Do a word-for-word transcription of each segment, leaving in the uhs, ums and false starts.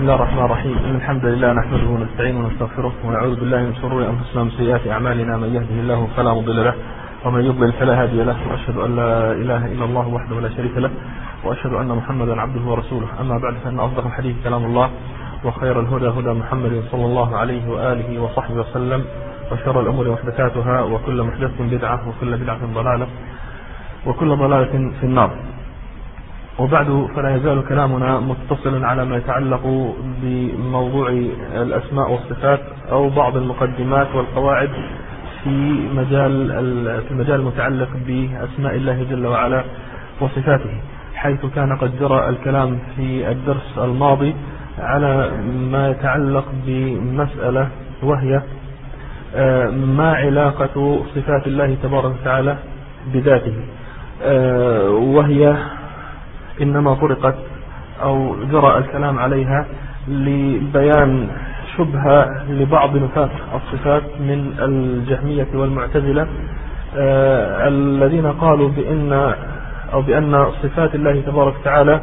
الله الرحمن الرحيم. إن الحمد لله نحمده ونستعينه ونستغفره ونعوذ بالله من شرور أنفسنا ومن سيئات أعمالنا. من يهده الله فلا مضل له ومن يضلل فلا هادي له، وأشهد أن لا إله إلا الله وحده لا شريك له، وأشهد أن محمدا عبده ورسوله. أما بعد، فإن أصدق الحديث كلام الله، وخير الهدى هدى محمد صلى الله عليه وآله وصحبه وسلم، وشر الأمور محدثاتها، وكل محدثة بدعة، وكل بدعة ضلالة، وكل ضلالة في النار. وبعد، فلا يزال كلامنا متصلا على ما يتعلق بموضوع الأسماء والصفات أو بعض المقدمات والقواعد في مجال في المجال المتعلق بأسماء الله جل وعلا وصفاته، حيث كان قد جرى الكلام في الدرس الماضي على ما يتعلق بمسألة، وهي ما علاقة صفات الله تبارك وتعالى بذاته، وهي إنما طرقت أو جرى الكلام عليها لبيان شبهة لبعض نفاة الصفات من الجهمية والمعتزلة، آه الذين قالوا بأن أو بأن صفات الله تبارك وتعالى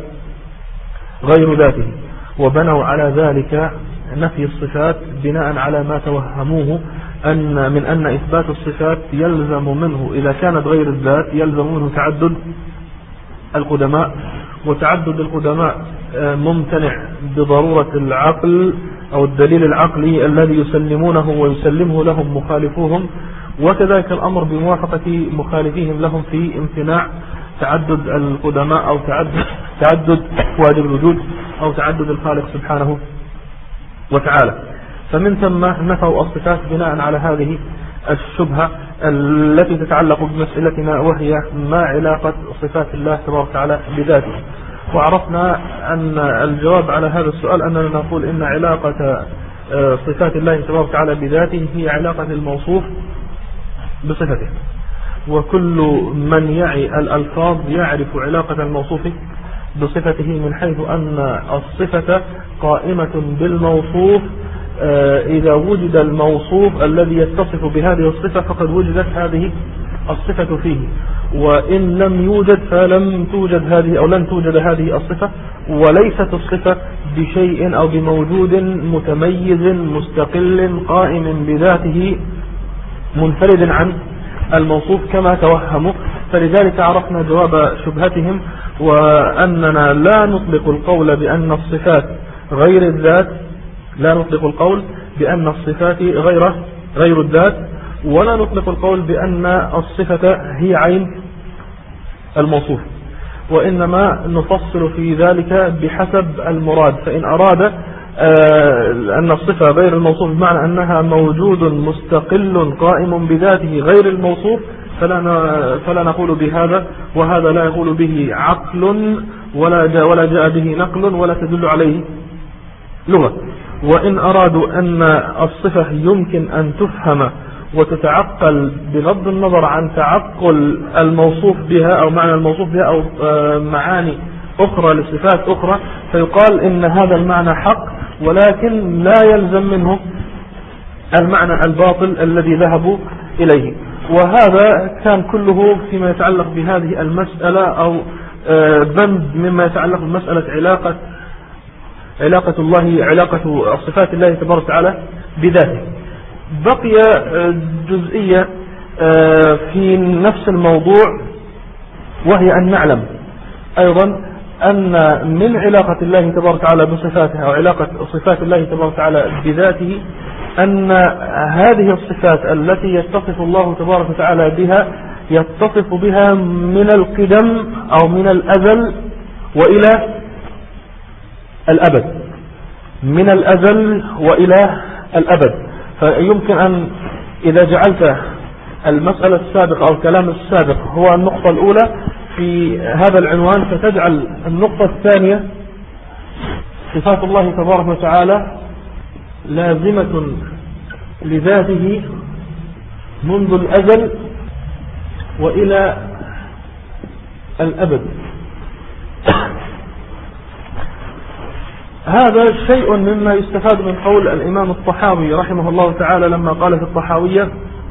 غير ذاته، وبنوا على ذلك نفي الصفات بناء على ما توهموه أن من أن إثبات الصفات يلزم منه، إذا كانت غير الذات يلزم منه تعدد القدماء، وتعدد القدماء ممتنع بضرورة العقل أو الدليل العقلي الذي يسلمونه ويسلمه لهم مخالفوهم، وكذلك الأمر بموافقة مخالفيهم لهم في امتناع تعدد القدماء أو تعدد, تعدد واجب الوجود أو تعدد الخالق سبحانه وتعالى. فمن ثم نفوا الصفات بناء على هذه الشبهة التي تتعلق بمسألتنا، وهي ما علاقة صفات الله تبارك وتعالى بذاته. وعرفنا أن الجواب على هذا السؤال أننا نقول إن علاقة صفات الله تبارك وتعالى بذاته هي علاقة الموصوف بصفته، وكل من يعي الألفاظ يعرف علاقة الموصوف بصفته، من حيث أن الصفة قائمة بالموصوف. إذا وجد الموصوف الذي يتصف بهذه الصفة فقد وجدت هذه الصفة فيه، وإن لم يوجد فلم توجد هذه أو لن توجد هذه الصفة. وليست الصفة بشيء أو بموجود متميز مستقل قائم بذاته منفرد عن الموصوف كما توهموا. فلذلك عرفنا جواب شبهتهم، وأننا لا نطلق القول بأن الصفات غير الذات، لا نطلق القول بأن الصفات غير غير الذات، ولا نطلق القول بأن الصفة هي عين الموصوف، وإنما نفصل في ذلك بحسب المراد. فإن أراد أن الصفة غير الموصوف بمعنى أنها موجود مستقل قائم بذاته غير الموصوف، فلا فلا نقول بهذا، وهذا لا يقول به عقل ولا جاء ولا جاء به نقل ولا تدل عليه لغة. وإن أرادوا أن الصفة يمكن أن تفهم وتتعقل بغض النظر عن تعقل الموصوف بها أو معنى الموصوف بها أو معاني أخرى لصفات أخرى، فيقال إن هذا المعنى حق، ولكن لا يلزم منه المعنى الباطل الذي ذهبوا إليه. وهذا كان كله فيما يتعلق بهذه المسألة، أو بند مما يتعلق بمسألة علاقة علاقة الله علاقة صفات الله تبارك وتعالى بذاته. بقي جزئية في نفس الموضوع، وهي أن نعلم أيضا أن من علاقة الله تبارك وتعالى بصفاته أو علاقة صفات الله تبارك وتعالى بذاته أن هذه الصفات التي يتصف الله تبارك وتعالى بها يتصف بها من القدم أو من الأزل وإلى الأبد، من الأزل وإلى الأبد. فيمكن أن إذا جعلت المسألة السابقة أو الكلام السابق هو النقطة الأولى في هذا العنوان، فتجعل النقطة الثانية صفات الله تبارك وتعالى لازمة لذاته منذ الأزل وإلى الأبد. هذا شيء مما يستفاد من قول الإمام الطحاوي رحمه الله تعالى لما قال في الطحاوية: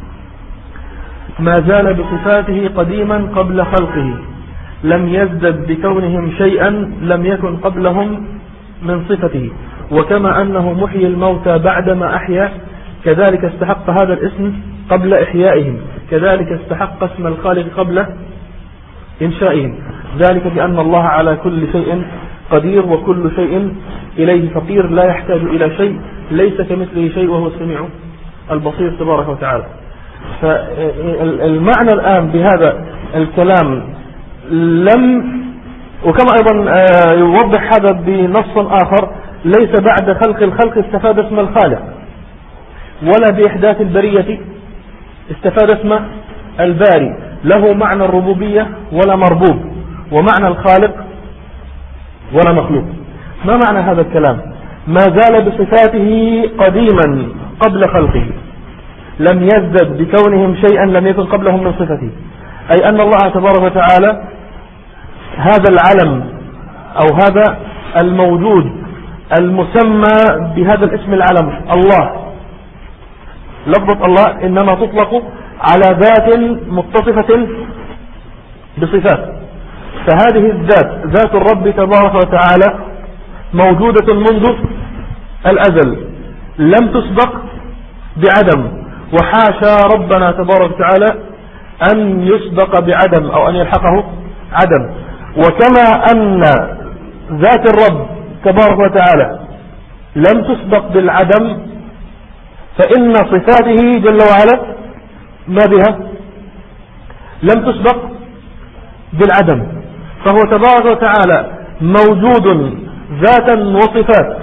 ما زال بصفاته قديما قبل خلقه، لم يزدد بكونهم شيئا لم يكن قبلهم من صفته، وكما أنه محيي الموتى بعدما أحيا كذلك استحق هذا الاسم قبل إحيائهم، كذلك استحق اسم الخالق قبل إنشائهم، ذلك بأن الله على كل شيء قدير وكل شيء إليه فقير لا يحتاج إلى شيء، ليس كمثله شيء وهو السميع البصير تبارك وتعالى. فالمعنى الآن بهذا الكلام لم، وكما أيضا يوضح هذا بنص آخر، ليس بعد خلق الخلق استفاد اسم الخالق، ولا بإحداث البرية استفاد اسم الباري، له معنى الربوبية ولا مربوب، ومعنى الخالق ولا مخلوق. ما معنى هذا الكلام؟ ما زال بصفاته قديما قبل خلقه، لم يزدد بكونهم شيئا لم يكن قبلهم من صفته، أي أن الله تبارك وتعالى هذا العلم أو هذا الموجود المسمى بهذا الاسم العلم الله، لفظة الله إنما تطلق على ذات متصفة بصفات، فهذه الذات ذات الرب تبارك وتعالى موجودة منذ الأزل، لم تسبق بعدم، وحاشا ربنا تبارك وتعالى أن يسبق بعدم أو أن يلحقه عدم. وكما أن ذات الرب تبارك وتعالى لم تسبق بالعدم، فإن صفاته جل وعلا ما بها لم تسبق بالعدم، فهو تبارك وتعالى موجود ذاتا وصفات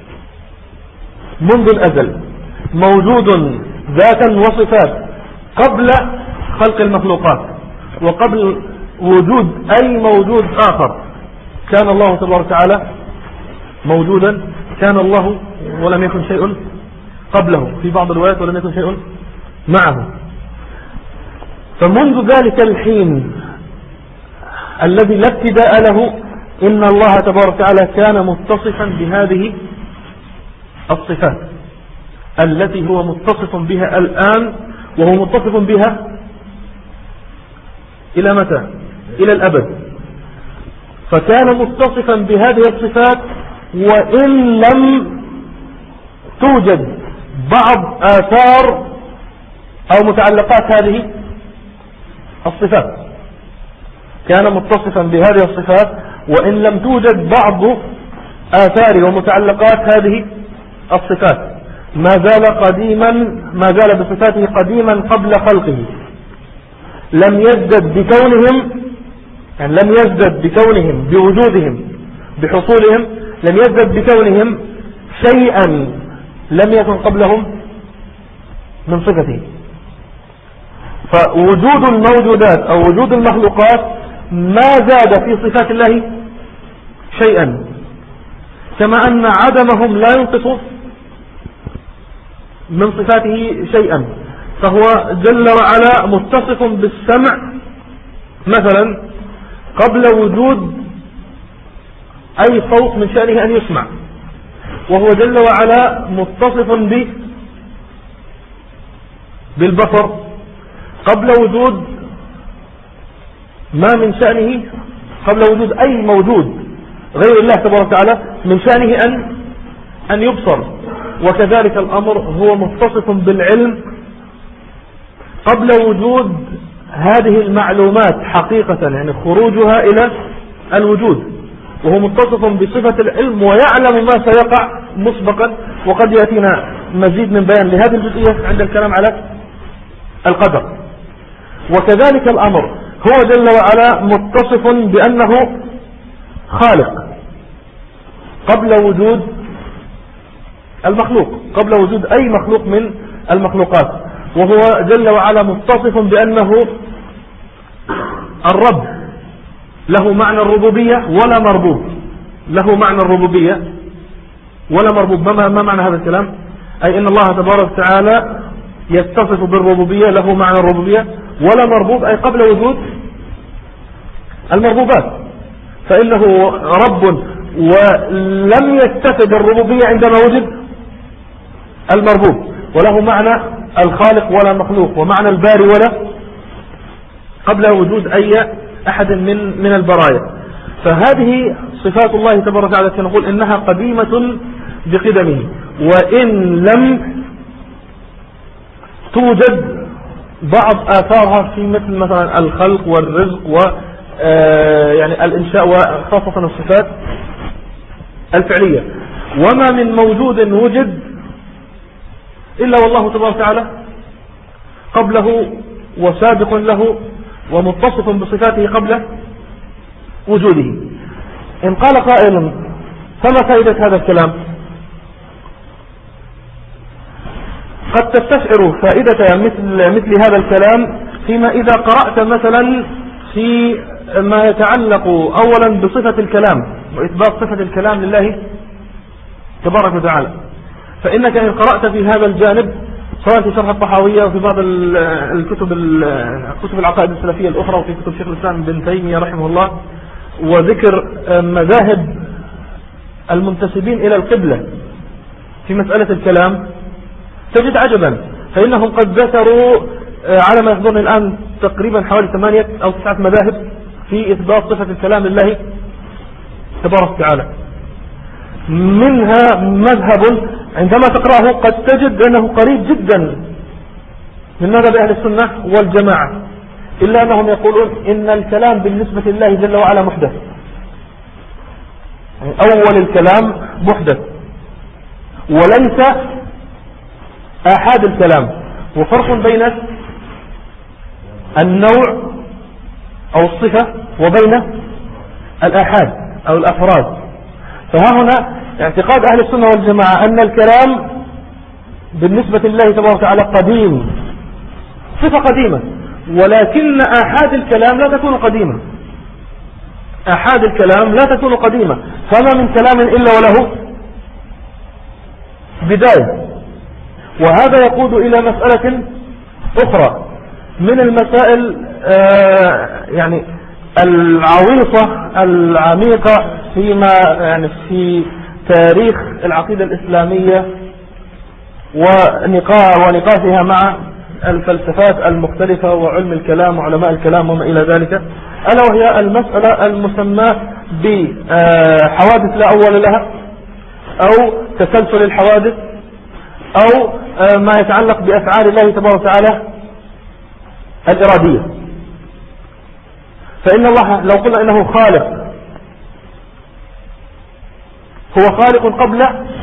منذ الأزل، موجود ذاتا وصفات قبل خلق المخلوقات وقبل وجود أي موجود آخر. كان الله تبارك وتعالى موجودا، كان الله ولم يكن شيء قبله، في بعض الروايات ولم يكن شيء معه. فمنذ ذلك الحين الذي لا ابتداء له إن الله تبارك وتعالى كان متصفا بهذه الصفات التي هو متصف بها الآن، وهو متصف بها إلى متى؟ إلى الأبد. فكان متصفا بهذه الصفات وإن لم توجد بعض آثار أو متعلقات هذه الصفات، كان متصفا بهذه الصفات وإن لم توجد بعض آثار ومتعلقات هذه الصفات، ما زال قديما، ما زال بصفاته قديما قبل خلقه، لم يزدد بكونهم، يعني لم يزدد بكونهم بوجودهم بحصولهم، لم يزدد بكونهم شيئا لم يكن قبلهم من صفته. فوجود الموجودات أو وجود المخلوقات ما زاد في صفات الله شيئا، كما أن عدمهم لا ينقص من صفاته شيئا. فهو جل وعلا متصف بالسمع مثلا قبل وجود أي صوت من شأنه أن يسمع، وهو جل وعلا متصف به بالبصر قبل وجود ما من شأنه، قبل وجود أي موجود غير الله تبارك وتعالى من شأنه أن أن يبصر. وكذلك الأمر هو متصف بالعلم قبل وجود هذه المعلومات حقيقة، يعني خروجها إلى الوجود، وهو متصف بصفة العلم ويعلم ما سيقع مسبقا. وقد يأتينا مزيد من بيان لهذه الجزئية عند الكلام على القدر. وكذلك الأمر هو جل وعلا متصف بأنه خالق قبل وجود المخلوق، قبل وجود أي مخلوق من المخلوقات، وهو جل وعلا متصف بأنه الرب، له معنى الربوبية ولا مربوب، له معنى الربوبية ولا مربوب. ما معنى هذا الكلام؟ أي أن الله تبارك وتعالى يتصف بالربوبية، له معنى الربوبية ولا مربوب، أي قبل وجود المربوبات، فإنه رب ولم يتصف بالربوبية عندما وجد المربوب، وله معنى الخالق ولا مخلوق، ومعنى الباري ولا قبل وجود أي أحد من من البرايا. فهذه صفات الله تبارك وتعالى نقول إنها قديمة بقدمه، وإن لم توجد بعض آثارها في مثل مثلا الخلق والرزق و يعني الإنشاء وخاصة الصفات الفعلية. وما من موجود وجد إلا والله تبارك وتعالى قبله وسابق له ومتصف بصفاته قبل وجوده. إن قال قائل فما فائدة هذا الكلام؟ قد تستشعر فائدة مثل, مثل هذا الكلام فيما إذا قرأت مثلا في ما يتعلق أولا بصفة الكلام وإثبات صفة الكلام لله تبارك وتعالى. فإنك إن قرأت في هذا الجانب سواء في شرح الطحاوية وفي بعض الكتب كتب العقائد السلفية الأخرى وفي كتب شيخ الإسلام ابن تيمية رحمه الله وذكر مذاهب المنتسبين إلى القبلة في مسألة الكلام، تجد عجبا، فإنهم قد ذكروا على ما يحضرني الآن تقريبا حوالي ثمانية أو تسعة مذاهب في إثبات صفة الكلام لله تبارك وتعالى. منها مذهب عندما تقرأه قد تجد أنه قريب جدا من مذهب أهل السنة والجماعة، إلا أنهم يقولون إن الكلام بالنسبة لله جل وعلا محدث، يعني أول الكلام محدث وليس آحاد الكلام. وفرق بين النوع أو الصفة وبين الآحاد أو الأفراد. فها هنا اعتقاد أهل السنة والجماعة أن الكلام بالنسبة لله تبارك وتعالى قديم، صفة قديمة، ولكن آحاد الكلام لا تكون قديمة، آحاد الكلام لا تكون قديمة، فما من كلام إلا وله بداية. وهذا يقود إلى مسألة أخرى من المسائل آه يعني العويصة العميقة فيما يعني في تاريخ العقيدة الإسلامية ونقاشها مع الفلسفات المختلفة وعلم الكلام وعلماء الكلام وما إلى ذلك، ألا وهي المسألة المسمى بحوادث لا أول لها أو تسلسل الحوادث أو ما يتعلق بأفعال الله تبارك وتعالى الإرادية. فإن الله لو قلنا إنه خالق، هو خالق قبل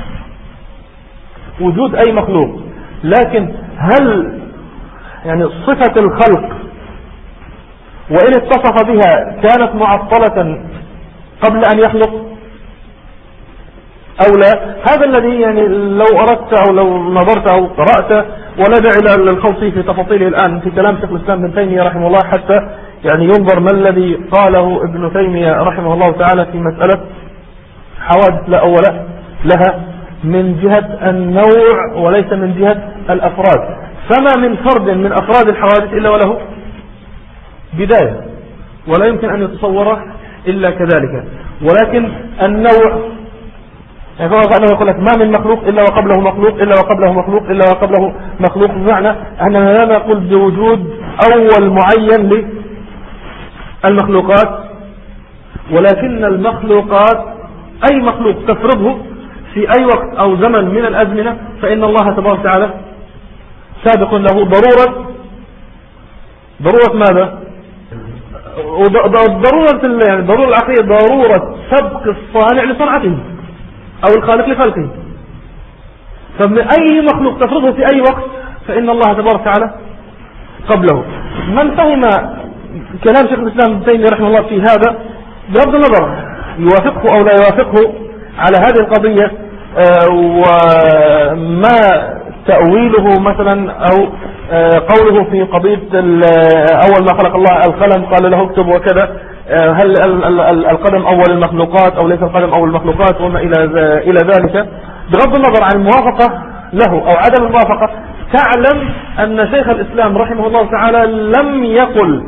وجود أي مخلوق، لكن هل يعني صفة الخلق وإن اتصف بها كانت معطلة قبل أن يخلق أو لا؟ هذا الذي يعني لو أردت أو لو نظرت أو قرأت، ولا داعي للخوض في تفاصيله الآن في كلام شيخ الإسلام ابن تيمية رحمه الله حتى يعني ينظر ما الذي قاله ابن تيمية رحمه الله تعالى في مسألة حوادث لا أول لها من جهة النوع وليس من جهة الأفراد. فما من فرد من أفراد الحوادث إلا وله بداية، ولا يمكن أن يتصور إلا كذلك. ولكن النوع يعني أنه يقول لك ما من مخلوق إلا وقبله مخلوق إلا وقبله مخلوق إلا وقبله مخلوق، بمعنى أننا لا نقول بوجود أول معين للمخلوقات، ولكن المخلوقات أي مخلوق تفرضه في أي وقت أو زمن من الأزمنة فإن الله تبارك وتعالى سابق له ضرورة ضرورة ماذا؟ ضرورة يعني ضرورة العقلية، ضرورة سبق الصانع لصنعته أو الخالق لخلقه. فمن أي مخلوق تفرضه في أي وقت فإن الله تبارك وتعالى قبله. من فهم كلام شيخ الإسلام ابن تيمية رحمه الله في هذا بغض النظر يوافقه أو لا يوافقه على هذه القضية وما تأويله مثلا أو قوله في قضية أول ما خلق الله القلم قال له اكتب وكذا، هل القدم أول المخلوقات أو ليس القدم أول المخلوقات وما إلى ذلك، بغض النظر عن الموافقة له أو عدم الموافقة، تعلم أن شيخ الإسلام رحمه الله تعالى لم يقل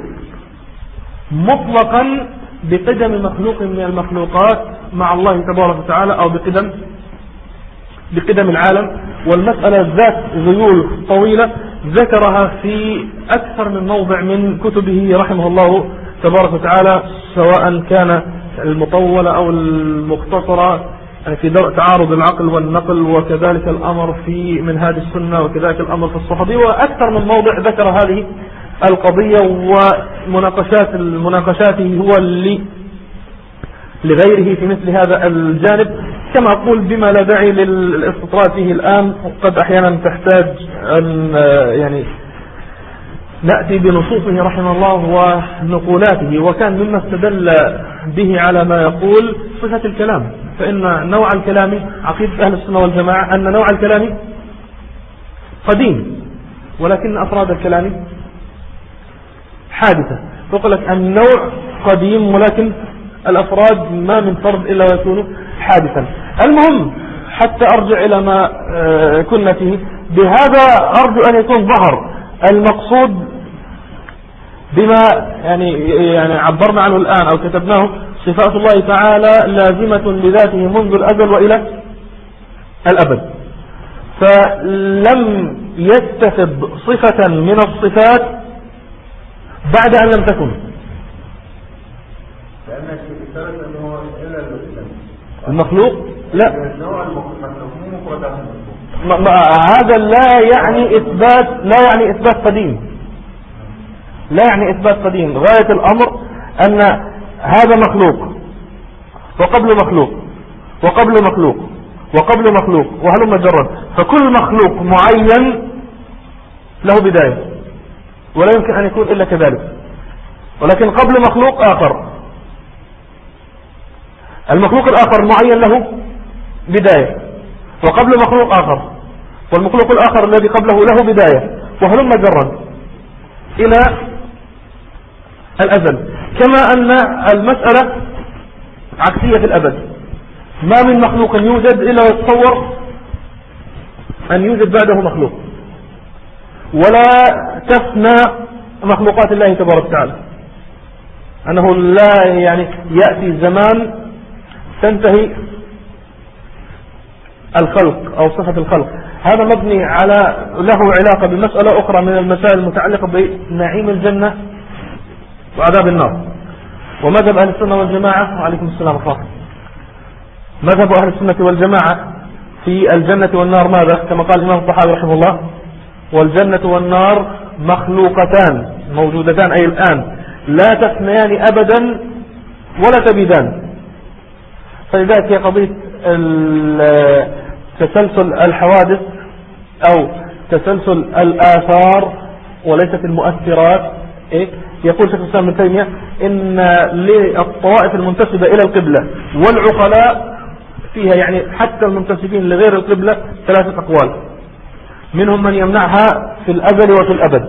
مطلقا بقدم مخلوق من المخلوقات مع الله تبارك وتعالى أو بقدم بقدم العالم. والمسألة ذات ذيول طويلة ذكرها في أكثر من موضع من كتبه رحمه الله تبارك وتعالى، سواء كان المطولة أو المختصرة يعني في تعارض العقل والنقل، وكذلك الأمر في منهاج السنة، وكذلك الأمر في الصحابي، وأكثر من موضع ذكر هذه القضية ومناقشات مناقشاته هو اللي لغيره في مثل هذا الجانب. كما أقول بما لا داعي للاستطراد فيه الآن، قد أحيانا تحتاج أن يعني نأتي بنصوصه رحمه الله ونقولاته. وكان مما استدل به على ما يقول صفة الكلام، فإن نوع الكلام عقيدة أهل السنة والجماعة أن نوع الكلام قديم، ولكن أفراد الكلام حادثة. فقال لك النوع قديم ولكن الأفراد ما من فرد إلا ويكون حادثا. المهم حتى أرجع إلى ما كنا فيه، بهذا أرجو أن يكون ظهر المقصود بما يعني يعني عبرنا عنه الآن أو كتبناه. صفات الله تعالى لازمة لذاته منذ الأزل وإلى الأبد، فلم يتخذ صفة من الصفات بعد أن لم تكن. المخلوق لا، هذا لا يعني إثبات لا يعني إثبات قديم، لا يعني إثبات قديم. غاية الأمر أن هذا مخلوق وقبل مخلوق وقبل مخلوق وقبل مخلوق وهلم جرا، فكل مخلوق معين له بداية ولا يمكن أن يكون إلا كذلك. ولكن قبل مخلوق آخر، المخلوق الآخر معين له بداية وقبل مخلوق آخر، والمخلوق الآخر الذي قبله له بداية، وهلم جرا إلى الأزل. كما أن المسألة عكسية في الأبد، ما من مخلوق يوجد إلا يتصور أن يوجد بعده مخلوق، ولا تفنى مخلوقات الله تبارك وتعالى، أنه لا يعني يأتي زمان تنتهي الخلق أو صفة الخلق. هذا مبني على له علاقة بمسألة أخرى من المسائل المتعلقة بنعيم الجنة وعذاب النار. ومذهب أهل السنة والجماعة، وعليكم السلام ورحمة الله، مذهب أهل السنة والجماعة في الجنة والنار ماذا؟ كما قال الإمام الطحاوي رحمه الله: والجنة والنار مخلوقتان موجودتان أي الآن، لا تفنيان أبدا ولا تبيدان. فلذلك هي قضية تسلسل الحوادث أو تسلسل الآثار وليست المؤثرات. إيه؟ يقول شيخ الإسلام ابن تيمية إن للطوائف المنتسبة إلى القبلة والعقلاء فيها، يعني حتى المنتسبين لغير القبلة، ثلاثة أقوال. منهم من يمنعها في الأزل وفي الأبد،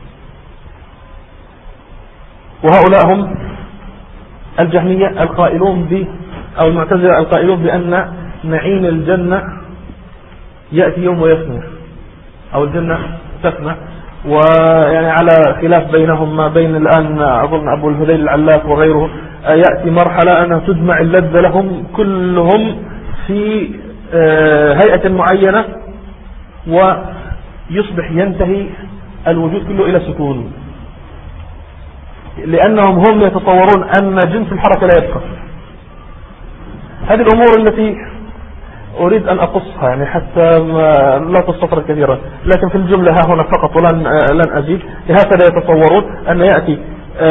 وهؤلاء هم الجهمية القائلون ب أو المعتزلة القائلون بأن نعيم الجنة يأتي يوم ويفنى، أو الجنة تفنى. ويعني على خلاف بينهم ما بين الآن أظن أبو الهذيل العلاف وغيره، يأتي مرحلة أنها تجمع اللذة لهم كلهم في هيئة معينة، ويصبح ينتهي الوجود كله إلى سكون، لأنهم هم يتصورون أن جنس الحركة لا يبقى. هذه الأمور التي أريد أن أقصها يعني حتى لا تستطرد كثيرا، لكن في الجملة ها هنا فقط ولن لن أزيد. هكذا يتصورون أن يأتي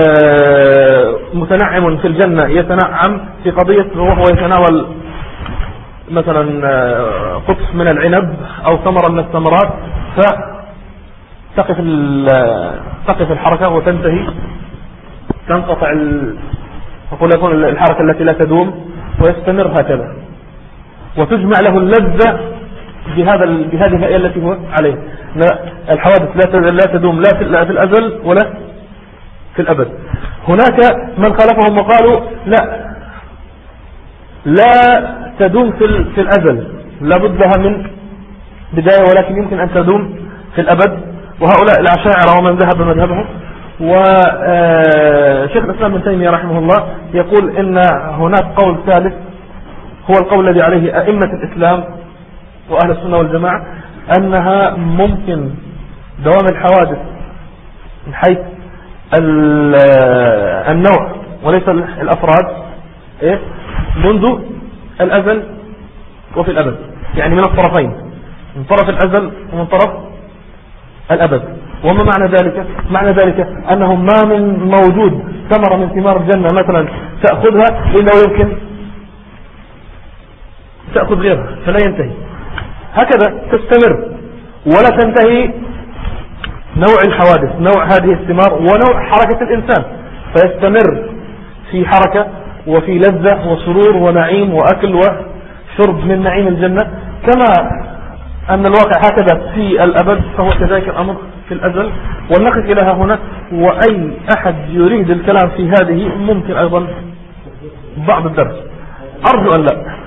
متنعم في الجنة يتنعم في قضية وهو يتناول مثلا قطف من العنب أو ثمرة من الثمرات، فتقف تقف الحركة وتنتهي، تنقطع أقول يكون الحركة التي لا تدوم، ويستمر هكذا، وتجمع له اللذة بهذا بهذه الهيئة التي هو عليه. الحوادث لا تدوم لا في الأزل ولا في الأبد. هناك من خالفهم وقالوا لا لا تدوم في في الأزل، لا بد لها من بداية، ولكن يمكن أن تدوم في الأبد. وهؤلاء الأشاعرة ومن ذهب مذهبهم. وشيخ الإسلام ابن تيمية رحمه الله يقول إن هناك قول ثالث هو القول الذي عليه أئمة الإسلام وأهل السنة والجماعة، أنها ممكن دوام الحوادث من حيث النوع وليس الأفراد إيه؟ منذ الأزل وفي الأبد، يعني من الطرفين، من طرف الأزل ومن طرف الأبد. وما معنى ذلك؟ معنى ذلك أنه ما من موجود ثمرة من ثمار الجنة مثلا تأخذها إلا ويمكن تأخذ غيرها فلا ينتهي، هكذا تستمر ولا تنتهي. نوع الحوادث، نوع هذه الثمار، ونوع حركة الإنسان، فيستمر في حركة وفي لذة وسرور ونعيم وأكل وشرب من نعيم الجنة، كما أن الواقع هكذا في الأبد فهو كذلك الأمر في الأزل. ونقف إلى هنا، وأي أحد يريد الكلام في هذه ممكن أيضا بعض الدرس، أرجو أن لا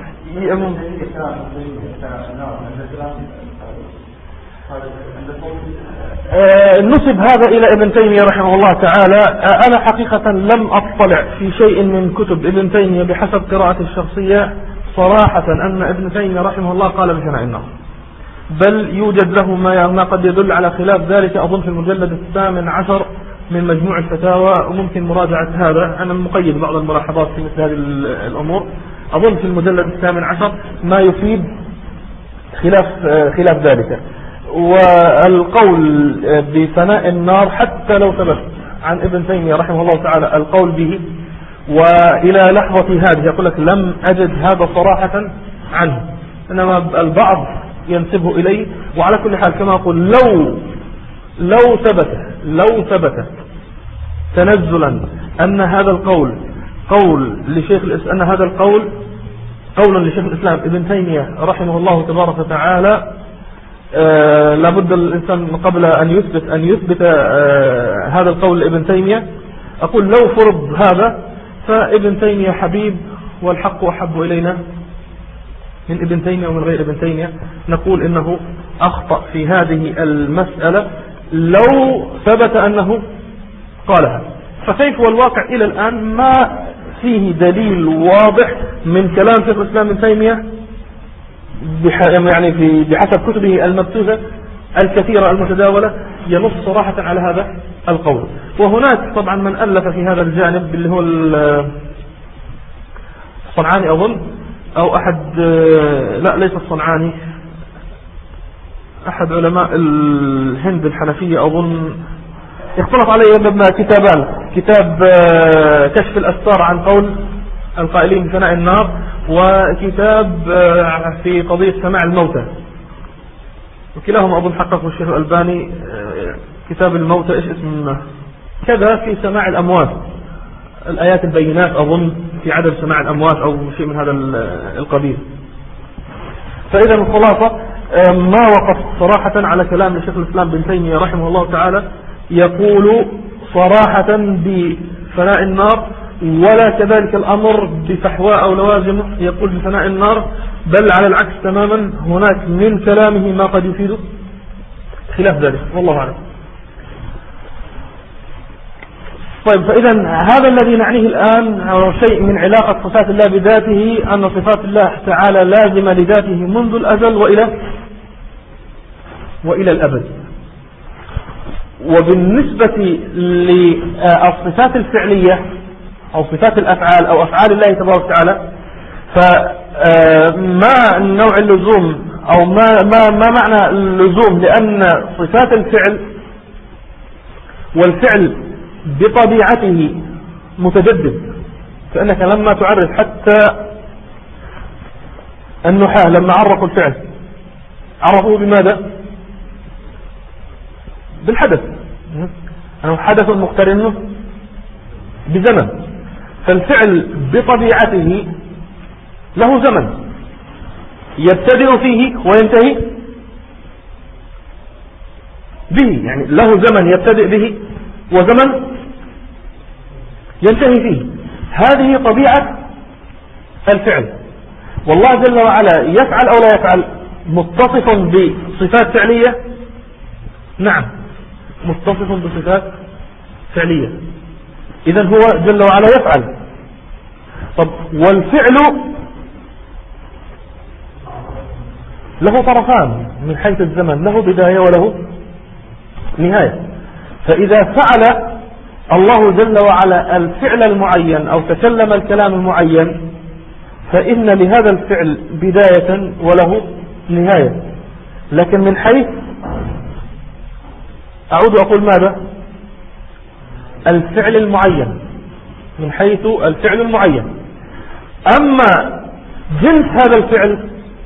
آه نسب هذا إلى ابن تيمية رحمه الله تعالى. آه أنا حقيقة لم أطلع في شيء من كتب ابن تيمية بحسب قراءتي الشخصية صراحة أن ابن تيمية رحمه الله قال بفناء النار، بل يوجد له ما قد يدل على خلاف ذلك، أظن في المجلد الثامن عشر من مجموع الفتاوى، وممكن مراجعة هذا. أنا مقيد بعض الملاحظات في مثل هذه الأمور، أظن في المجلد الثامن عشر ما يفيد خلاف خلاف ذلك. والقول بفناء النار حتى لو ثبت عن ابن تيمية رحمه الله تعالى القول به، وإلى لحظة هذه يقول لك لم أجد هذا صراحة عنه، إنما البعض ينسبه إليه. وعلى كل حال كما أقول، لو لو ثبت لو ثبت تنزلا أن هذا القول قول لشيخ الإسلام، أن هذا القول قول لشيخ الإسلام ابن تيمية رحمه الله تبارك وتعالى، آه لابد الإنسان قبل أن يثبت أن يثبت آه هذا القول لابن تيمية. أقول لو فرض هذا فابن تيمية حبيب والحق أحب إلينا من ابن تيمية ومن غير ابن تيمية. نقول إنه أخطأ في هذه المسألة لو ثبت أنه قالها. فكيف والواقع إلى الآن ما فيه دليل واضح من كلام شيخ الإسلام ابن تيمية يعني في بحسب كتبه المبثوثة الكثيرة المتداولة ينص صراحة على هذا القول. وهناك طبعا من ألف في هذا الجانب اللي هو الصنعاني أظن، أو أحد لا ليس الصنعاني، أحد علماء الهند الحنفية أظن، اختلط عليه بما كتابان، كتاب كشف الأستار عن قول القائلين بفناء النار، وكتاب في قضية سماع الموتى، وكلاهما أظن حققه الشيخ الألباني، كتاب الموتى إيش اسمه كذا، في سماع الأموات الآيات البينات أظن في عدم سماع الأموات أو شيء من هذا القبيل. فإذا الخلاصة ما وقف صراحة على كلام الشيخ الإسلام بن تيمية رحمه الله تعالى يقول صراحة بفناء النار، ولا كذلك الأمر بفحواء أو لوازمه يقول بفناء النار، بل على العكس تماما هناك من كلامه ما قد يفيد خلاف ذلك، والله أعلم. طيب، فإذا هذا الذي نعنيه الآن هو شيء من علاقة صفات الله بذاته، أن صفات الله تعالى لازمة لذاته منذ الأزل وإلى وإلى الأبد. وبالنسبة للصفات الفعلية أو صفات الأفعال أو أفعال الله تبارك وتعالى، فما نوع اللزوم أو ما ما ما معنى اللزوم؟ لأن صفات الفعل والفعل بطبيعته متجدد، فإنك لما تعرف حتى النحاة لما عرفوا الفعل عرفوه بماذا؟ بالحدث، أنه حدث مقترن بزمن. فالفعل بطبيعته له زمن يبتدئ فيه وينتهي به، يعني له زمن يبتدئ به وزمن ينتهي فيه. هذه طبيعة الفعل. والله جل وعلا يفعل أو لا يفعل؟ متصف بصفات فعلية، نعم متصف بصفات فعلية، إذن هو جل وعلا يفعل. طب والفعل له طرفان من حيث الزمن، له بداية وله نهاية. فإذا فعل الله جل وعلا الفعل المعين أو تكلم الكلام المعين، فإن لهذا الفعل بداية وله نهاية. لكن من حيث أعود أقول ماذا؟ الفعل المعين، من حيث الفعل المعين. أما جنس هذا الفعل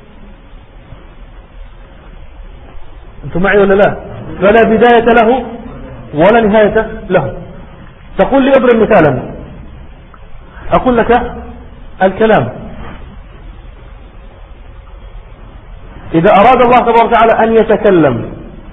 أنتم معي ولا لا؟ فلا بداية له ولا نهاية له. تقول لي اضرب مثالا. أقول لك الكلام، إذا أراد الله تبارك وتعالى أن يتكلم،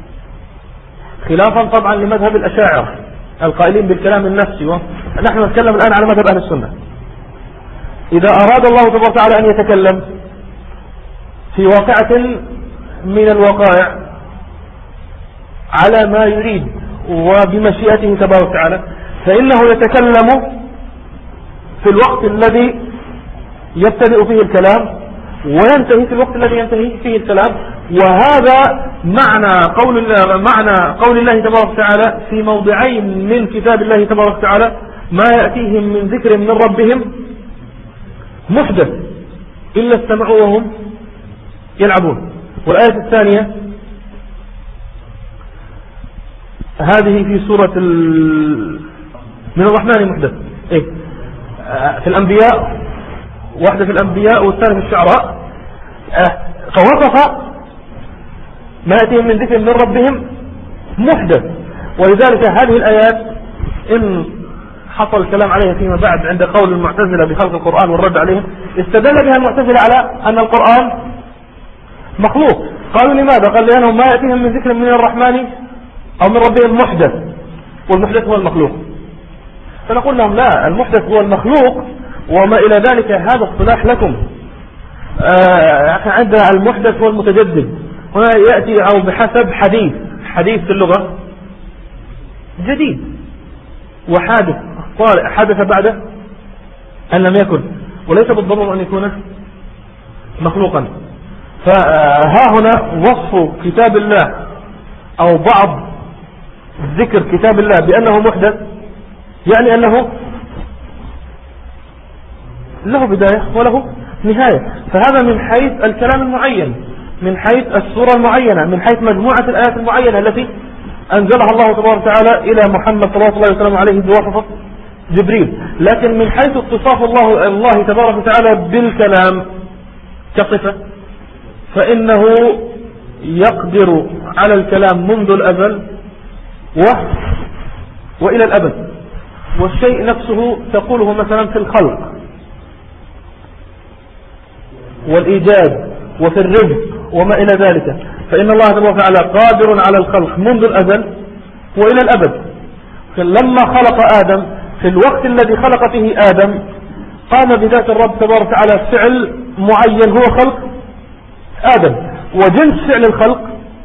خلافا طبعا لمذهب الأشاعرة القائلين بالكلام النفسي، ونحن نتكلم الآن على مذهب أهل السنة. إذا أراد الله تبارك وتعالى أن يتكلم في واقعة من الوقائع على ما يريد وبمشيئته تبارك وتعالى، فإنه يتكلم في الوقت الذي يبتدئ فيه الكلام وينتهي في الوقت الذي ينتهي فيه الكلام. وهذا معنى قول الله معنى قول الله تبارك وتعالى في موضعين من كتاب الله تبارك وتعالى: ما يأتيهم من ذكر من ربهم محدث إلا استمعوا وهم يلعبون. والآية الثانية هذه في سورة ال... من الرحمن محدث، إيه؟ في الأنبياء، واحدة في الأنبياء والثانية في الشعراء. فوصف ما يأتيهم من ذكر من ربهم محدث. ولذلك هذه الآيات إن حصل الكلام عليها فيما بعد عند قول المعتزلة بخلق القرآن والرد عليهم، استدل بها المعتزلة على أن القرآن مخلوق. قالوا لماذا؟ قال لأنه ما يأتيهم من ذكر من الرحمن أو من ربهم محدث، والمحدث هو المخلوق. فنقول لهم لا، المحدث هو المخلوق وما إلى ذلك هذا اصطلاح لكم. آه عندنا المحدث هو المتجدد، هنا يأتي أو بحسب حديث، حديث في اللغة جديد وحادث، حدث بعد أن لم يكن، وليس بالضرورة أن يكون مخلوقا. فها هنا وصف كتاب الله أو بعض ذكر كتاب الله بأنه محدث، يعني أنه له بداية وله نهاية. فهذا من حيث الكلام المعين، من حيث السورة المعينة، من حيث مجموعة الآيات المعينة التي أنزلها الله تبارك وتعالى إلى محمد صلى الله عليه وسلم عليه بواسطة جبريل. لكن من حيث اتصاف الله الله تبارك وتعالى بالكلام كصفة، فإنه يقدر على الكلام منذ الأزل و وإلى الأبد. والشيء نفسه تقوله مثلا في الخلق والإيجاد وفي الرزق وما إلى ذلك، فإن الله تبارك وتعالى قادر على الخلق منذ الأزل وإلى الأبد. لما خلق آدم في الوقت الذي خلق فيه آدم قام بذات الرب تبارك وتعالى فعل معين هو خلق آدم، وجنس فعل الخلق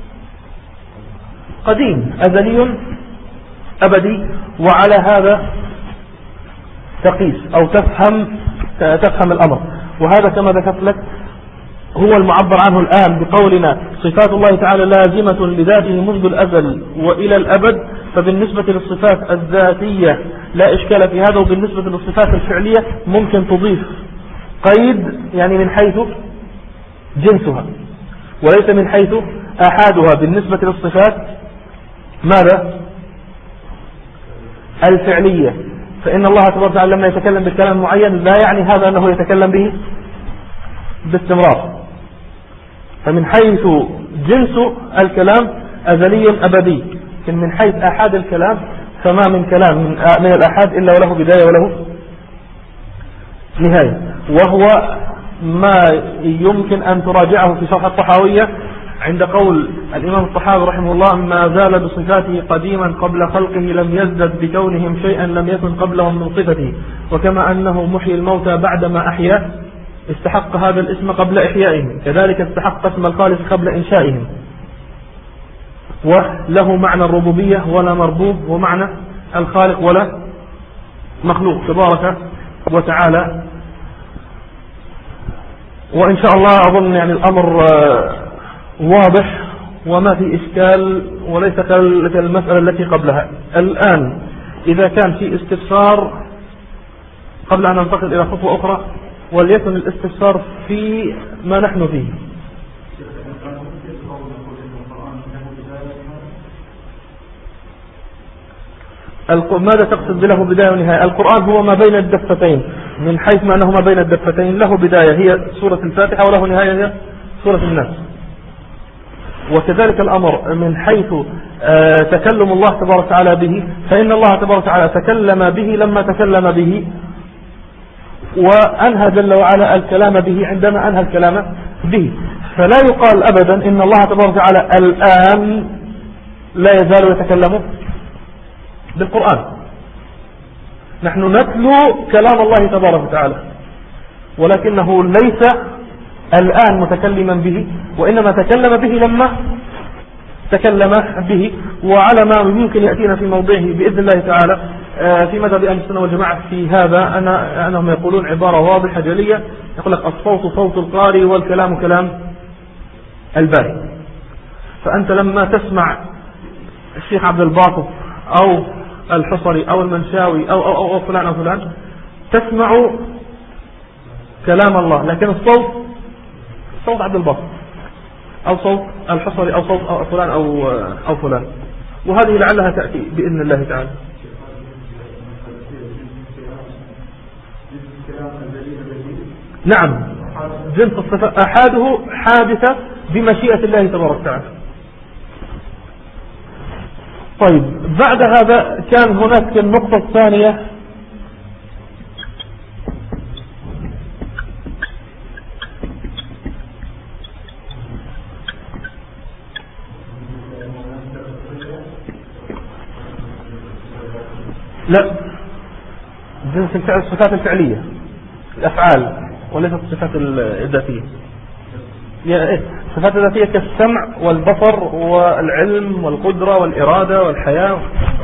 قديم أزلي أبدي. وعلى هذا تقيس أو تفهم تفهم الأمر. وهذا كما ذكرت لك هو المعبر عنه الآن بقولنا صفات الله تعالى لازمة لذاته منذ الأزل وإلى الأبد. فبالنسبة للصفات الذاتية لا إشكال في هذا، وبالنسبة للصفات الفعلية ممكن تضيف قيد، يعني من حيث جنسها وليس من حيث أحادها. بالنسبة للصفات ماذا؟ الفعلية، فإن الله تبارك وتعالى لما يتكلم بالكلام المعين لا يعني هذا أنه يتكلم به باستمرار. فمن حيث جنس الكلام أزلي أبدي، لكن من حيث أحاد الكلام فما من كلام من, من الأحاد إلا وله بداية وله نهاية. وهو ما يمكن أن تراجعه في شرح الطحاوية عند قول الإمام الطحاوي رحمه الله: ما زال بصفاته قديما قبل خلقه، لم يزدد بكونهم شيئا لم يكن قبلهم من صفته، وكما أنه محيي الموتى بعدما أحيا استحق هذا الاسم قبل إحيائهم، كذلك استحق اسم الخالق قبل إنشائهم. وله معنى الربوبية ولا مربوب، ومعنى الخالق ولا مخلوق تبارك وتعالى. وإن شاء الله أظن يعني الأمر واضح وما في إشكال وليس كالمسألة التي قبلها. الآن إذا كان في استفسار قبل أن ننتقل إلى خطوة أخرى وليكن الاستفسار في ما نحن فيه. ماذا تقصد بله بداية ونهاية؟ القرآن هو ما بين الدفتين، من حيث ما أنه ما بين الدفتين له بداية هي سورة الفاتحة وله نهاية هي سورة الناس. وكذلك الأمر من حيث تكلم الله تبارك وتعالى به، فإن الله تبارك وتعالى تكلم به لما تكلم به، وأنهى جل وعلا الكلام به عندما أنهى الكلام به. فلا يقال أبدا إن الله تبارك وتعالى الآن لا يزال يتكلم بالقرآن. نحن نتلو كلام الله تبارك وتعالى، ولكنه ليس الآن متكلما به، وإنما تكلم به لما تكلم به. وعلى ما يمكن يأتينا في موضعه بإذن الله تعالى في مذهب أهل السنة والجماعة في هذا، أنا أنهم يقولون عبارة واضحة جلية، يقول لك الصوت صوت القارئ والكلام كلام الباري. فأنت لما تسمع الشيخ عبد الباسط أو الحصري أو المنشاوي أو, أو, أو, أو فلان أو فلان تسمع كلام الله، لكن الصوت صوت عبد الباسط أو صوت الحصري أو صوت أو فلان أو, أو فلان. وهذه لعلها تأتي بإذن الله تعالى. نعم، جنس الصفات أحاده حادثة بمشيئة الله تبارك وتعالى. طيب، بعد هذا كان هناك النقطة الثانية لا جنس الفعل الصفات الفعلية الأفعال وليست الصفات الذاتية. الصفات الذاتية كالسمع والبصر والعلم والقدرة والإرادة والحياة.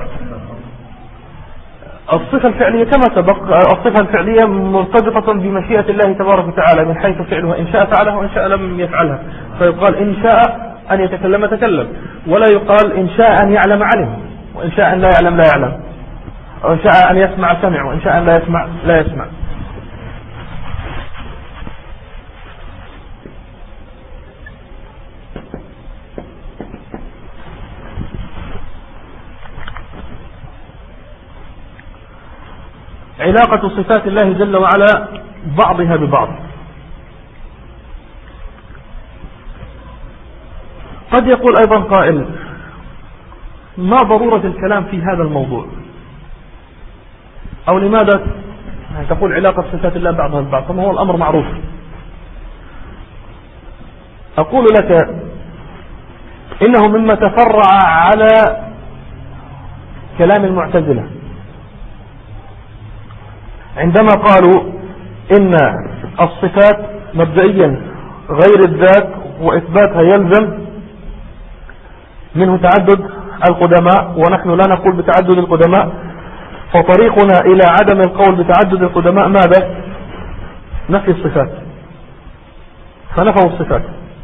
الصفة الفعلية كما سبق، الصفة الفعلية مرتبطة بمشيئة الله تبارك وتعالى من حيث فعلها، إن شاء فعلها وإن شاء لم يفعلها. فيقال إن شاء أن يتكلم تكلم، ولا يقال إن شاء أن يعلم علم، وإن شاء أن لا يعلم لا يعلم، وإن شاء أن يسمع سمع، وإن شاء أن لا يسمع لا يسمع. علاقة صفات الله جل وعلا بعضها ببعض. قد يقول أيضا قائل: ما ضرورة الكلام في هذا الموضوع؟ أو لماذا تقول علاقة صفات الله بعضها ببعض؟ فما هو الأمر معروف. أقول لك إنه مما تفرع على كلام المعتزلة عندما قالوا إن الصفات مبدئيا غير الذات، وإثباتها يلزم منه تعدد القدماء، ونحن لا نقول بتعدد القدماء. فطريقنا إلى عدم القول بتعدد القدماء ماذا؟ نفي الصفات. فنفوا الصفات.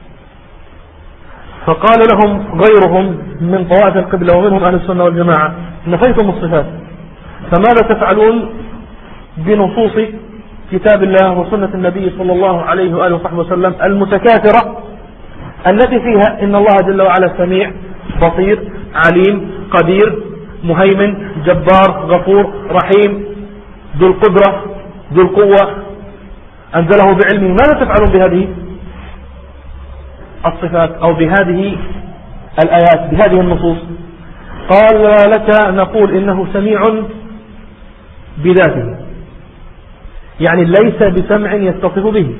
فقال لهم غيرهم من طوائف القبلة ومنهم أهل السنة والجماعة: نفيتم الصفات، فماذا تفعلون بنصوص كتاب الله وسنة النبي صلى الله عليه وآله وصحبه وسلم المتكاثرة التي فيها إن الله جل وعلا سميع بصير عليم قدير مهيمن جبار غفور رحيم ذو القدرة ذو القوة أنزله بعلمه؟ ماذا تفعلون بهذه الصفات أو بهذه الآيات بهذه النصوص؟ قال لك: نقول إنه سميع بذاته، يعني ليس بسمع يتصف به،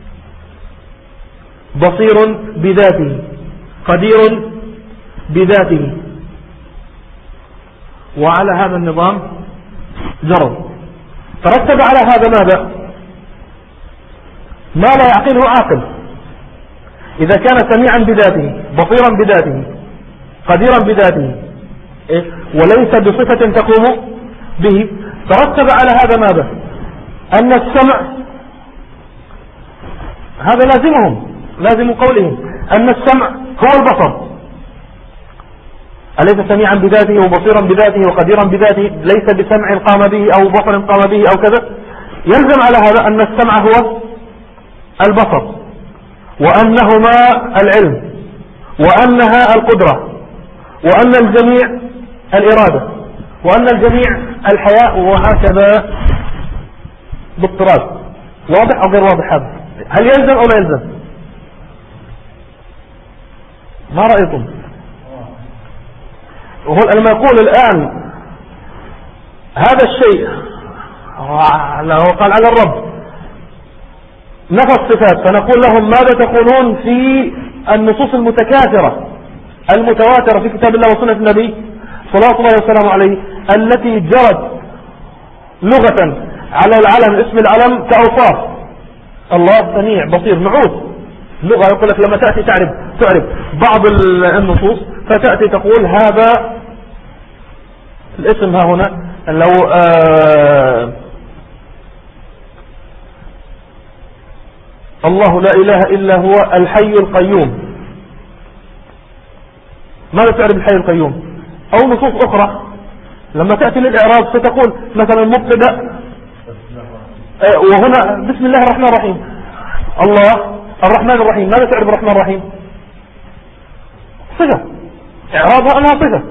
بصير بذاته، قدير بذاته. وعلى هذا النظام جرب. ترتب على هذا ماذا؟ ما لا يعقله عاقل. إذا كان سميعا بذاته، بصيرا بذاته، قديرا بذاته، وليس بصفة تقوم به، ترتب على هذا ماذا؟ أن السمع، هذا لازمهم، لازم قولهم أن السمع هو البصر. أليس سميعا بذاته وبصيرا بذاته وقديرا بذاته؟ ليس بسمع قام به أو بصر قام به أو كذا. يلزم على هذا أن السمع هو البصر، وأنهما العلم، وأنها القدرة، وأن الجميع الإرادة، وأن الجميع الحياء، وهكذا باضطراد. واضح أو غير واضح هذا؟ هل يلزم أو لا يلزم؟ ما رأيكم؟ وهو لما يقول الآن هذا الشيء لو قال على الرب نفى الصفات، فنقول لهم ماذا تقولون في النصوص المتكاثرة المتواترة في كتاب الله وسنة النبي صلى الله عليه وسلم عليه، التي جرت لغة على العلم، اسم العلم كأوصاف الله سميع بصير معود لغة. يقول لك لما تأتي تعرف تعرف بعض النصوص فتأتي تقول هذا الاسم ها هنا لو آه الله لا إله إلا هو الحي القيوم، ماذا تعرف الحي القيوم؟ أو نصوص أخرى لما تأتي للإعراب فتقول مثلا مبتدأ وهنا بسم الله الرحمن الرحيم، الله الرحمن الرحيم، ماذا تعرف الرحمن الرحيم؟ صفة، إعرابها أنها صفة.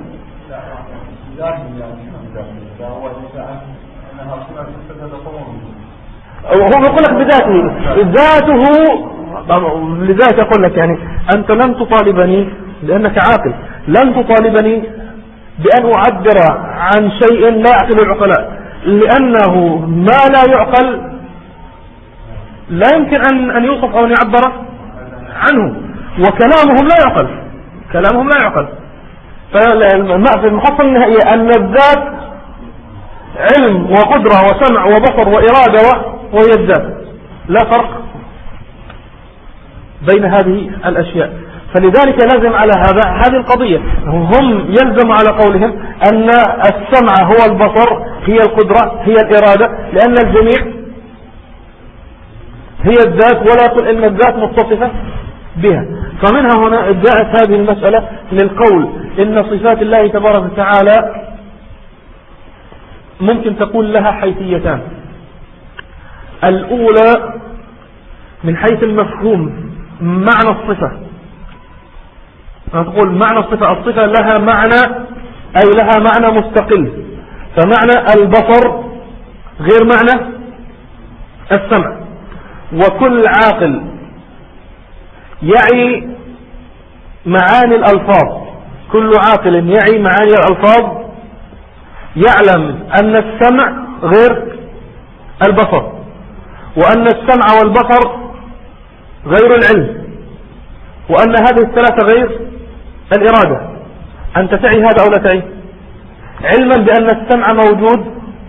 وهو يقول لك بذاته ذاته، لذلك يقول لك يعني أنت لن تطالبني لأنك عاقل، لن تطالبني بأن أعبر عن شيء لا يعقل العقلاء، لأنه ما لا يعقل لا يمكن أن أن يوصف أو أن يعبر عنه، وكلامهم لا يعقل، كلامهم لا يعقل. فالمحصل النهائي أن الذات علم وقدرة وسمع وبصر وإرادة وهي الذات، لا فرق بين هذه الأشياء. فلذلك لازم على هذا هذه القضية، هم يلزم على قولهم أن السمع هو البصر، هي القدرة، هي الإرادة، لأن الجميع هي الذات، ولا يقول إن الذات متصفة بها. فمنها هنا جاءت هذه المسألة للقول إن صفات الله تبارك وتعالى ممكن تقول لها حيثيتان. الأولى من حيث المفهوم معنى الصفة، نقول معنى الصفة، الصفة لها معنى أي لها معنى مستقل، فمعنى البصر غير معنى السمع. وكل عاقل يعي معاني الألفاظ، كل عاقل يعي معاني الألفاظ يعلم أن السمع غير البصر، وأن السمع والبصر غير العلم، وأن هذه الثلاثة غير الإرادة. أنت تعي هذا أو لا تعي؟ علما بأن السمع موجود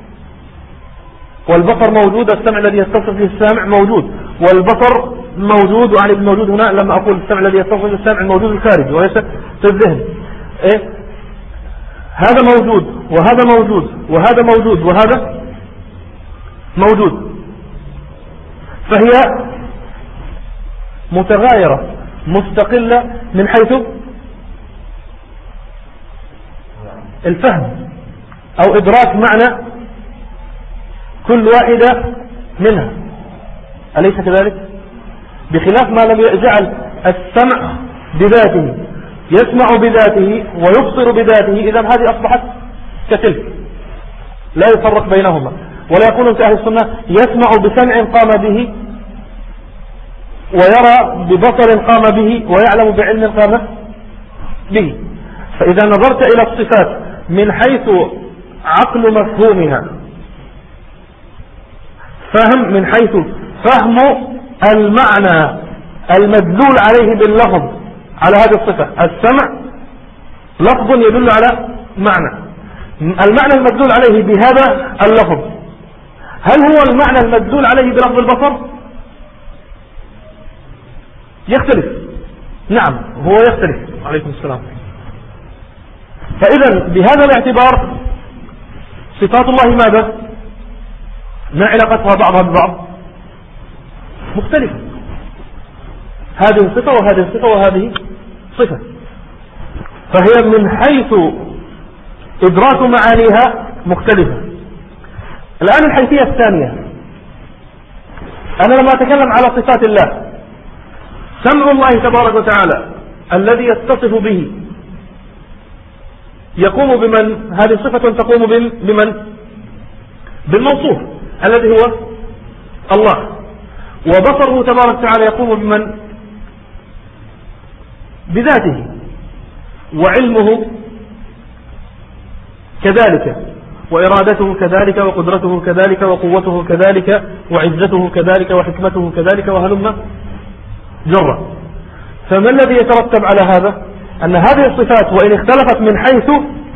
والبصر موجود، السمع الذي يتصف به السامع موجود والبصر موجود، وعني الموجود هنا لما أقول السمع الذي يتصف به السامع الموجود الخارجي وليس في الذهن. إيه؟ هذا موجود وهذا موجود وهذا موجود وهذا موجود، فهي متغايرة مستقلة من حيث الفهم أو إدراك معنى كل واحدة منها، أليس كذلك؟ بخلاف ما لم يجعل السمع بذاته يسمع بذاته ويبصر بذاته، إذن هذه أصبحت كتلك لا يفرق بينهما. ولا يقولون في أهل السنة يسمع بسمع قام به ويرى ببصر قام به ويعلم بعلم قام به. فإذا نظرت إلى الصفات من حيث عقل مفهومها، فهم من حيث فهم المعنى المدلول عليه باللفظ على هذه الصفة، السمع لفظ يدل على معنى، المعنى المدلول عليه بهذا اللفظ هل هو المعنى المدلول عليه بلفظ البصر؟ يختلف. نعم هو يختلف. عليكم السلام. فإذا بهذا الاعتبار صفات الله ماذا؟ ما علاقتها بعضها ببعض؟ مختلفة، هذه صفة وهذه صفة وهذه صفة، فهي من حيث إدراك معانيها مختلفة. الآن الحيثية الثانية أنا لما أتكلم على صفات الله، سمع الله تبارك وتعالى الذي يتصف به يقوم بمن؟ هذه صفة تقوم بمن؟ بالموصوف الذي هو الله. وبصره تبارك وتعالى يقوم بمن؟ بذاته. وعلمه كذلك، وإرادته كذلك، وقدرته كذلك، وقوته كذلك، وعزته كذلك، وحكمته كذلك، وهلم جرة. فما الذي يترتب على هذا؟ أن هذه الصفات وإن اختلفت من حيث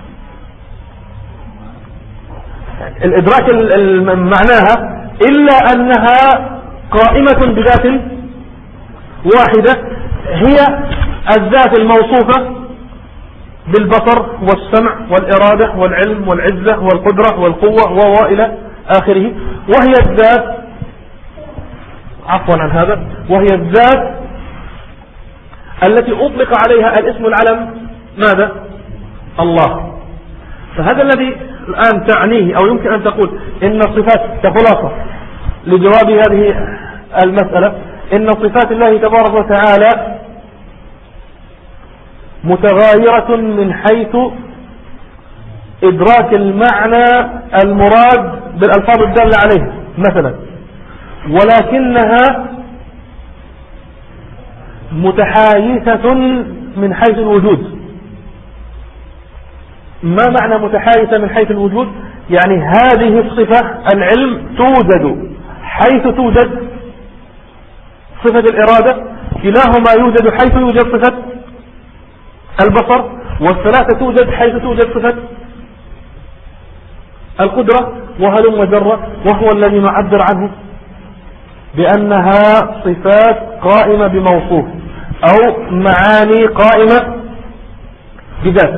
الإدراك معناها، إلا أنها قائمة بذات واحدة، هي الذات الموصوفة بالبصر والسمع والإرادة والعلم والعزة والقدرة والقوة وإلى آخره. وهي الذات، عفوا عن هذا، وهي الذات التي أطلق عليها الاسم العلم ماذا؟ الله. فهذا الذي الآن تعنيه، أو يمكن أن تقول إن الصفات كخلاصة لجواب هذه المسألة، إن صفات الله تبارك وتعالى متغايرة من حيث إدراك المعنى المراد بالألفاظ الدالة عليه مثلا، ولكنها متحايثة من حيث الوجود. ما معنى متحايثة من حيث الوجود؟ يعني هذه الصفة العلم توجد حيث توجد صفة الإرادة، كلاهما يوجد حيث يوجد صفة البصر، والثلاثة توجد حيث توجد صفة القدرة، وهلم جرة. وهو الذي نعبر عنه بأنها صفات قائمة بموصوف أو معاني قائمة بذات.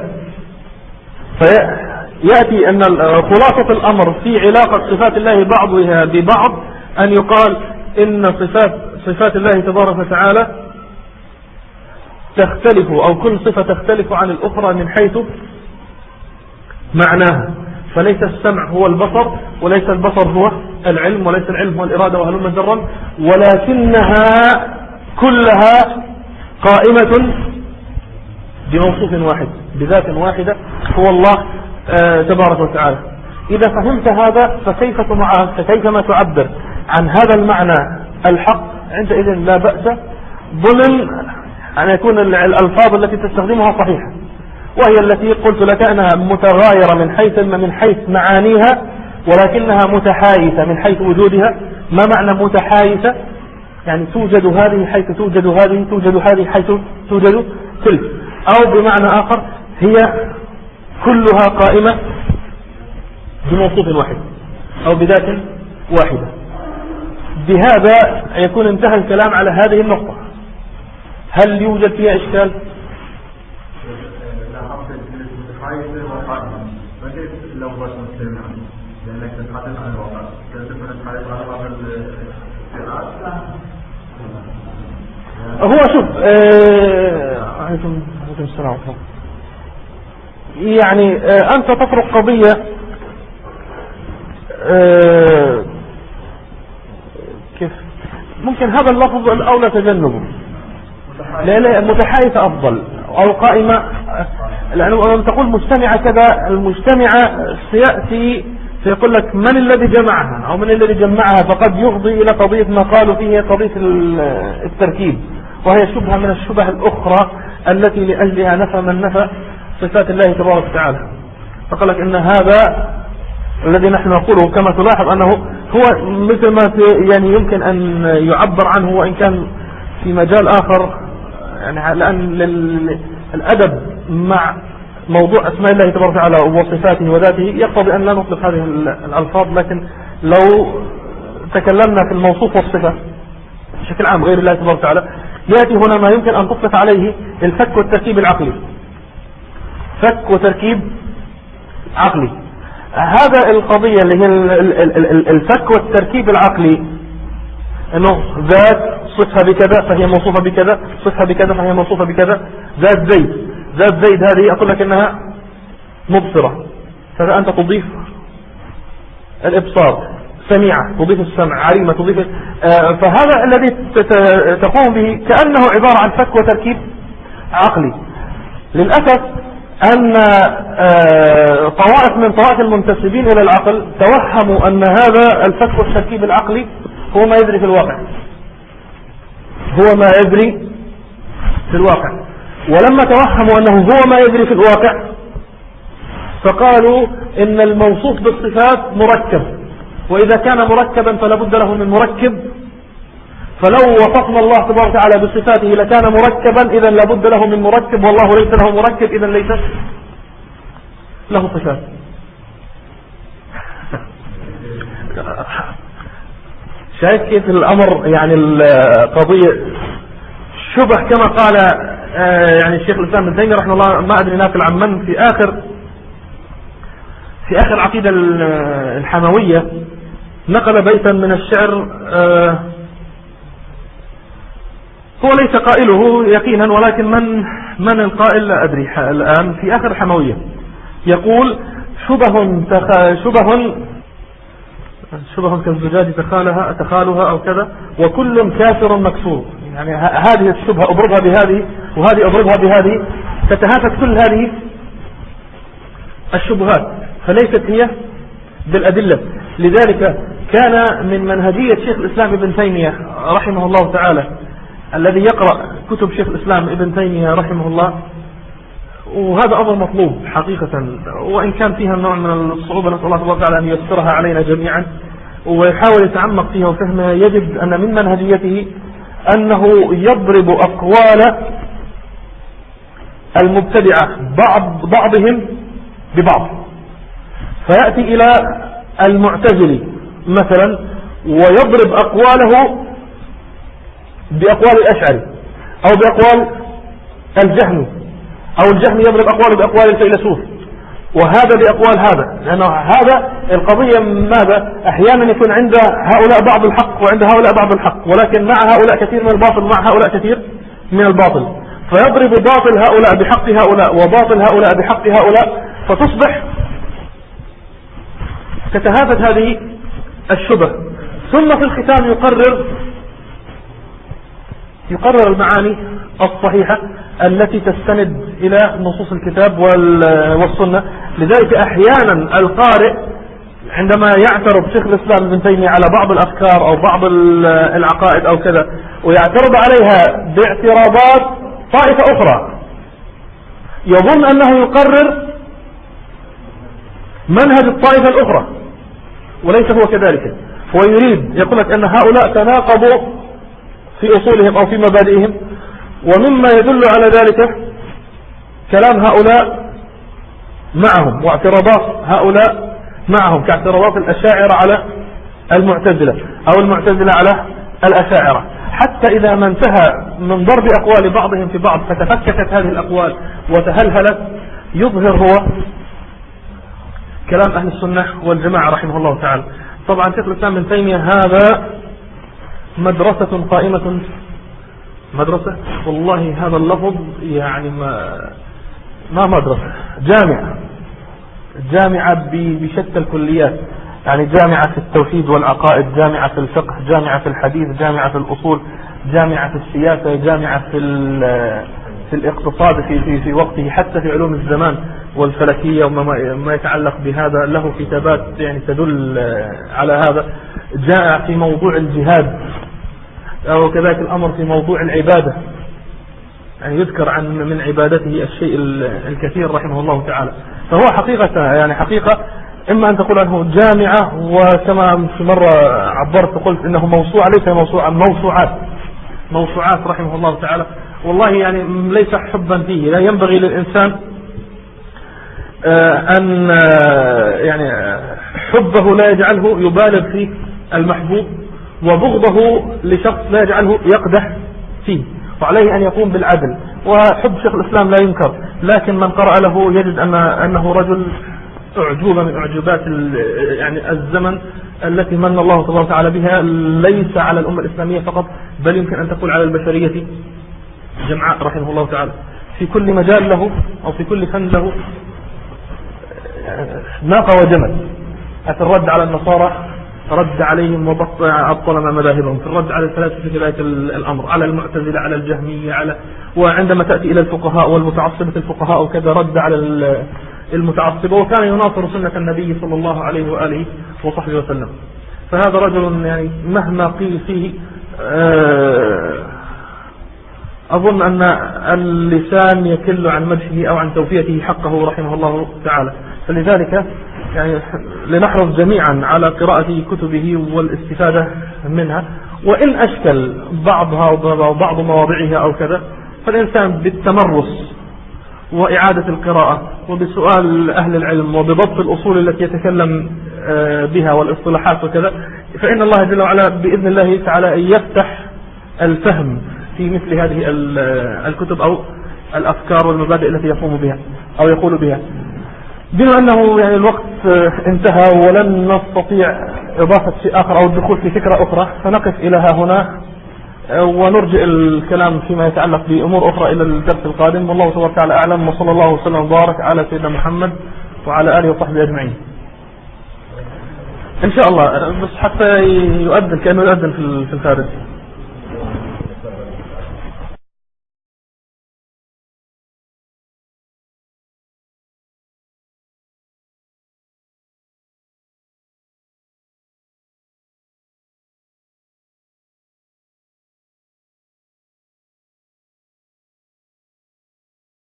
فيأتي أن خلاصة الأمر في علاقة صفات الله بعضها ببعض أن يقال إن صفات صفات الله تبارك وتعالى تختلف، أو كل صفة تختلف عن الأخرى من حيث معناها. فليس السمع هو البصر، وليس البصر هو العلم، وليس العلم هو الإرادة وهلم جرا، ولكنها كلها قائمة بموصوف واحد بذات واحدة هو الله آه تبارك وتعالى. إذا فهمت هذا فكيف فكيفما تعبر عن هذا المعنى الحق عندئذ لا بأس، ضمن أن يكون الألفاظ التي تستخدمها صحيحة، وهي التي قلت لك أنها متغايرة من حيث من حيث معانيها، ولكنها متحايثة من حيث وجودها. ما معنى متحايثة؟ يعني توجد هذه حيث توجد هذه، توجد هذه حيث توجد تلك، أو بمعنى آخر هي كلها قائمة بموصوف واحد أو بذات واحدة. بهذا يكون انتهى الكلام على هذه النقطة. هل يوجد فيها إشكال؟ هو شوف عليكم السلام، يعني أنت تطرق قضية كيف ممكن هذا اللفظ الأولى تجنبه، لا متحايثة أفضل، أو قائمة، لأنه لما تقول مجتمعة كذا، المجتمعة سيأتي سيقول لك من الذي جمعها أو من الذي جمعها، فقد يفضي إلى قضية ما قالوا فيه قضية التركيب، وهي شبهة من الشبه الأخرى التي لأجلها نفى من نفى صفات الله تبارك وتعالى. فقال لك إن هذا الذي نحن نقوله كما تلاحظ أنه هو مثل ما يعني يمكن أن يعبر عنه، وإن كان في مجال آخر، يعني لأن الأدب مع موضوع أسماء الله تبارك وتعالى وصفاته وذاته يقتضي أن لا نطلق هذه الألفاظ، لكن لو تكلمنا في الموصوف والصفة بشكل عام غير الله تبارك وتعالى، يأتي هنا ما يمكن أن تطلق عليه الفك والتركيب العقلي. فك وتركيب عقلي، هذا القضية اللي هي الفك والتركيب العقلي، انه ذات صفها بكذا فهي موصوفة بكذا، صفها بكذا فهي موصوفة بكذا. ذات زيد، ذات زيد هذه أقول لك إنها مبصرة، فإذا أنت تضيف الإبصار، سميعة تضيف السمع، عليمة تضيف آه فهذا الذي تقوم به كأنه عبارة عن فك وتركيب عقلي. للأسف أن آه طوائف من طوائف المنتسبين إلى العقل توهموا أن هذا الفك والتركيب العقلي هو ما يجري في الواقع، هو ما يجري في الواقع. ولما توهموا أنه هو ما يجري في الواقع فقالوا إن الموصوف بالصفات مركب، وإذا كان مركبا فلا بد له من مركب، فلو وصفنا الله تبارك وتعالى بصفاته لكان مركبا إذا لا بد له من مركب، والله ليس له مركب إذا ليس له صفات. شايف كيف الأمر؟ يعني القضية شبه كما قال يعني الشيخ الإسلام ابن تيمية رحمه الله، ما أدري ناقل عن من، في آخر في آخر عقيدة الحموية نقل بيتا من الشعر هو ليس قائله يقينا، ولكن من من القائل لا أدري الآن، في آخر الحموية يقول: شبه تخ... شبه شبه كالزجاج تخالها تخالها أو كذا، وكل كافر مكسور. يعني هذه الشبهة أضربها بهذه وهذه أضربها بهذه، تتهافت كل هذه الشبهات، فليست هي بالأدلة. لذلك كان من منهجية شيخ الإسلام ابن تيمية رحمه الله تعالى، الذي يقرأ كتب شيخ الإسلام ابن تيمية رحمه الله، وهذا أمر مطلوب حقيقة، وإن كان فيها نوع من الصعوبة، نسأل الله تبارك وتعالى أن ييسرها علينا جميعا، ويحاول يتعمق فيها وفهمها، يجد أن من منهجيته أنه يضرب أقوال المبتدعة بعض بعضهم ببعض، فيأتي إلى المعتزلي مثلا ويضرب أقواله بأقوال الأشعري أو بأقوال الجهمي، أو الجهمي يضرب أقواله بأقوال الفيلسوف، وهذا بأقوال هذا، لأن هذا القضية ماذا؟ أحيانا يكون عند هؤلاء بعض الحق وعند هؤلاء بعض الحق، ولكن مع هؤلاء كثير من الباطل ومع هؤلاء كثير من الباطل، فيضرب باطل هؤلاء بحق هؤلاء وباطل هؤلاء بحق هؤلاء، فتصبح تتهافت هذه الشبه. ثم في الختام يقرر يقرر المعاني الصحيحة التي تستند إلى نصوص الكتاب والسنة. لذلك أحيانا القارئ عندما يعترض شيخ الإسلام ابن تيمية على بعض الأفكار أو بعض العقائد أو كذا، ويعترض عليها باعتراضات طائفة أخرى، يظن أنه يقرر منهج الطائفة الأخرى، وليس هو كذلك. هو يريد يقول لك أن هؤلاء تناقضوا في أصولهم أو في مبادئهم، ومما يدل على ذلك كلام هؤلاء معهم واعتراضات هؤلاء معهم، كاعتراضات الأشاعرة على المعتزلة أو المعتزلة على الأشاعرة، حتى إذا ما انتهى من ضرب أقوال بعضهم في بعض فتفككت هذه الأقوال وتهلهلت، يظهر هو كلام أهل السنة والجماعة رحمه الله تعالى. طبعا شيخ الإسلام ابن تيمية هذا مدرسة قائمة، مدرسة والله هذا اللفظ يعني ما ما مدرسة، جامعة جامعة بشتى الكليات، يعني جامعة في التوحيد والعقائد، جامعة في الفقه، جامعة في الحديث، جامعة في الأصول، جامعة في السياسة، جامعة في في الاقتصاد في في في وقته، حتى في علوم الزمان والفلكية وما ما يتعلق بهذا، له كتابات يعني تدل على هذا. جاء في موضوع الجهاد، أو كذلك الأمر في موضوع العبادة، يعني يذكر عن من عبادته الشيء الكثير رحمه الله تعالى. فهو حقيقة يعني حقيقة إما أن تقول أنه جامعة، وكما في مرة عبرت قلت إنه موسوعة، ليس موسوعة، موسوعات موسوعات رحمه الله تعالى. والله يعني ليس حبا فيه، لا ينبغي للإنسان أن يعني حبه لا يجعله يبالغ في المحبوب، وبغضه لشخص لا يجعله يقدح فيه، وعليه أن يقوم بالعدل. وحب شيخ الإسلام لا ينكر، لكن من قرأ له يجد أن أنه رجل أعجوبة من أعجوبات يعني الزمن التي من الله تبارك وتعالى بها، ليس على الأمة الإسلامية فقط، بل يمكن أن تقول على البشرية جمعاء رحمه الله تعالى. في كل مجال له أو في كل فن له ناقة وجمل. أتى الرد على النصارى رد عليهم وأبطل مذاهبهم في الرد على الفلاسفة في ذلك الأمر، على المعتزلة، على الجهمية، على وعندما تأتي إلى الفقهاء والمتعصبة الفقهاء وكذا رد على المتعصبة، وكان يناصر سنة النبي صلى الله عليه وآله وصحبه وسلم. فهذا رجل يعني مهما قيل فيه أظن أن اللسان يكل عن مدحه أو عن توفيته حقه رحمه الله تعالى. فلذلك يعني لنحرص جميعا على قراءة كتبه والاستفادة منها، وإن أشكل بعضها وبعض مواضعها أو كذا فالإنسان بالتمرس وإعادة القراءة وبسؤال أهل العلم وبضبط الأصول التي يتكلم بها والاصطلاحات وكذا، فإن الله جل وعلا بإذن الله تعالى يفتح الفهم في مثل هذه الكتب أو الأفكار والمبادئ التي يقوم بها أو يقول بها. بما أنه يعني الوقت انتهى ولن نستطيع إضافة شيء آخر أو الدخول في فكرة أخرى، فنقف إلى هنا ونرجع الكلام فيما يتعلق بأمور أخرى إلى الدرس القادم. والله تبارك وتعالى أعلم، وصلى الله وسلم وبارك على سيدنا محمد وعلى آله وصحبه أجمعين. إن شاء الله بس حتى يؤذن كأنه يؤذن في الخارج.